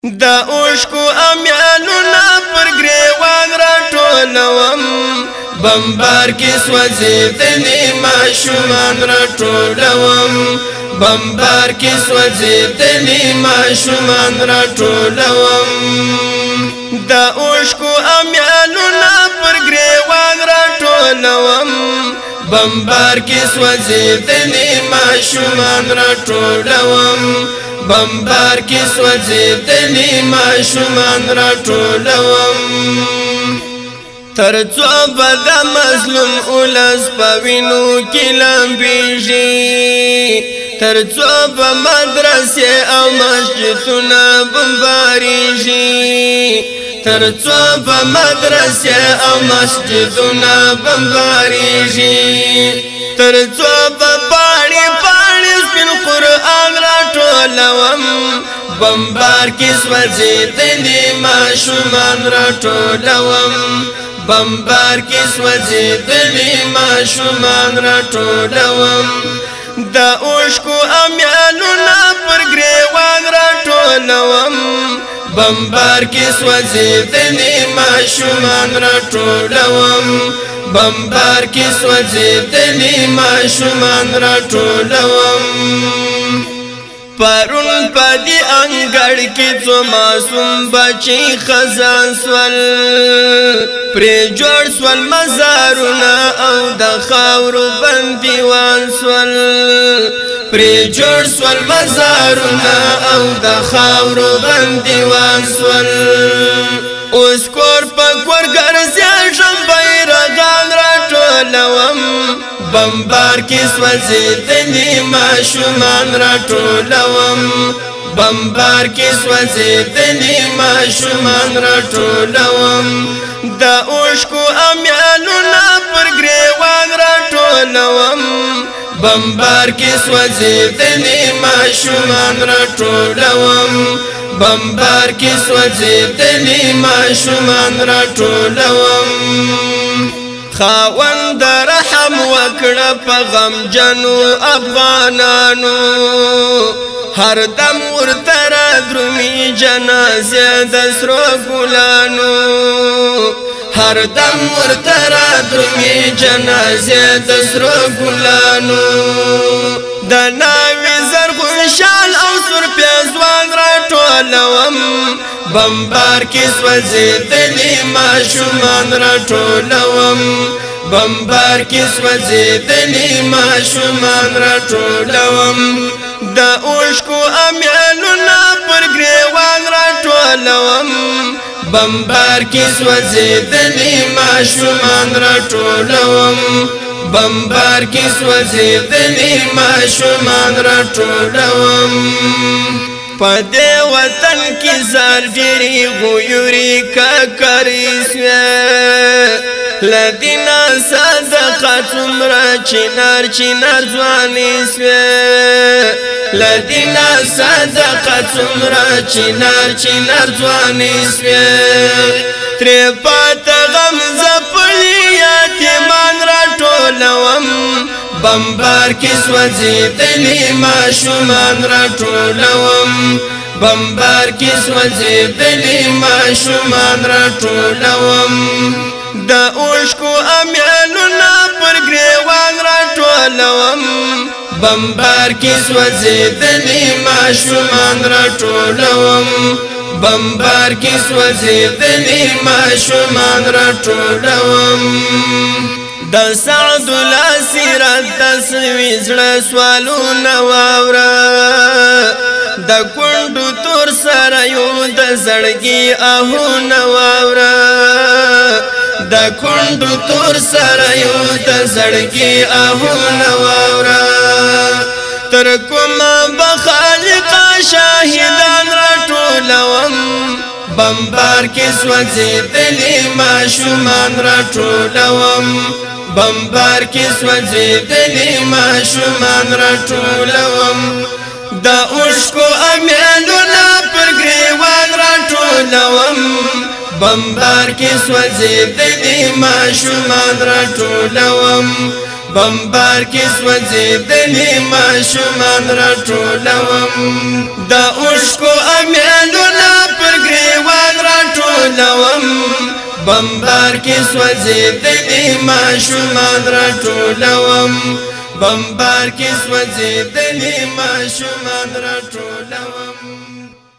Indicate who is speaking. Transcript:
Speaker 1: دا اوشکو امیالونا پر گریوان را ټولوم بمبار کی سوځیدلې ماشومان را ټولوم بمبار کی سوځیدلې ماشومان را ټولوم دا اوشکو امیالونا پر گریوان را ټولوم بمبار کی سوځیدلې ماشومان را ټولوم بمبار کی سوځیدلې ماشومان را ټولوم ترڅو به د مظلوم اولس په وینو کې لمبېږي ترڅو به مدرسې او مسجدونه بمبارېږي ترڅو به مدرسې او مسجدونه بمبارېږي ترڅو به پاڼې پاڼې سپین قرآن را ټولوم بمبار کی سوځیدلې ماشومان را ټولوم بمبار کی سوځیدلې ماشومان را ټولوم دا اوشکو امیالونا پر گریوان را ټولوم بمبار کی سوځیدلې ماشومان را ټولوم بمبار کی سوځیدلې ماشومان را ټولوم پرون پدی انګړ کې څو معصوم بچي خزان سول پرې جوړ سول مزارونه او د خاورو بندیوان سول پرې جوړ سول مزارونه او د خاورو بندیوان سول اوس کور په کور ګرځېږم بیرغان را ټولوم بمبار کی سوځیدلې ماشومان را ټولوم بمبار کی سوځیدلې ماشومان را ټولوم دا اوشکو امیالونا پر گریوان را ټولوم بمبار کی سوځیدلې ماشومان را ټولوم بمبار کی سوځیدلې ماشومان را ټولوم خاوند رحم وکړه په غم جنو افغانانو هر دم ورته را درومي جنازه د سرو ګلانو هر دم ورته را درومي جنازه د سرو ګلانو د ناوې زرغون شال او سور پیزوان را ټولوم بمبار کی سوځیدلې ماشومان را ټولوم بمبار کی سوځیدلې ماشومان را ټولوم دا اوشکو امیالونا پر گریوان را ټولوم بمبار کی سوځیدلې ماشومان را ټولوم بمبار کی سوځیدلې ماشومان را ټولوم پدې وطن کې زار ډېری غویوري ککرې سوې لدینا صدقه څومره چنار چنار ځوانې سوې لدینا صدقه څومره چنار چنار ځوانې سوې ترې پاته غم زپلې یتیمان را ټولوم بمبار کی سوځیدلې ماشومان را ټولوم بمبار کی سوځیدلې ماشومان را ټولوم دا اوشکو امیالونا پر گریوان را ټولوم بمبار کی سوځیدلې ماشومان را ټولوم بمبار کی سوځیدلې ماشومان را ټولوم د سعد الاسرت تسوي زړه سوالونه واوره د کندو تور سره یو د زړګي آهونه واوره د کندو تور سره یو د زړګي آهونه واوره تر کومه بخالق شاهدان را ټولوم بمبار کی سوځیدلې ماشومان را ټولوم بمبار کی سوځیدلې ماشومان را ټولوم دا اوشکو امیالونا پر گریوان را ټولوم بمبار کی سوځیدلې ماشومان را ټولوم بمبار کې سوځېدلي ماشومان راټولوم د اوښکو امیلونه پر ګریوان راټولوم بمبار کې سوځېدلي ماشومان راټولوم بمبار کې سوځېدلي ماشومان راټولوم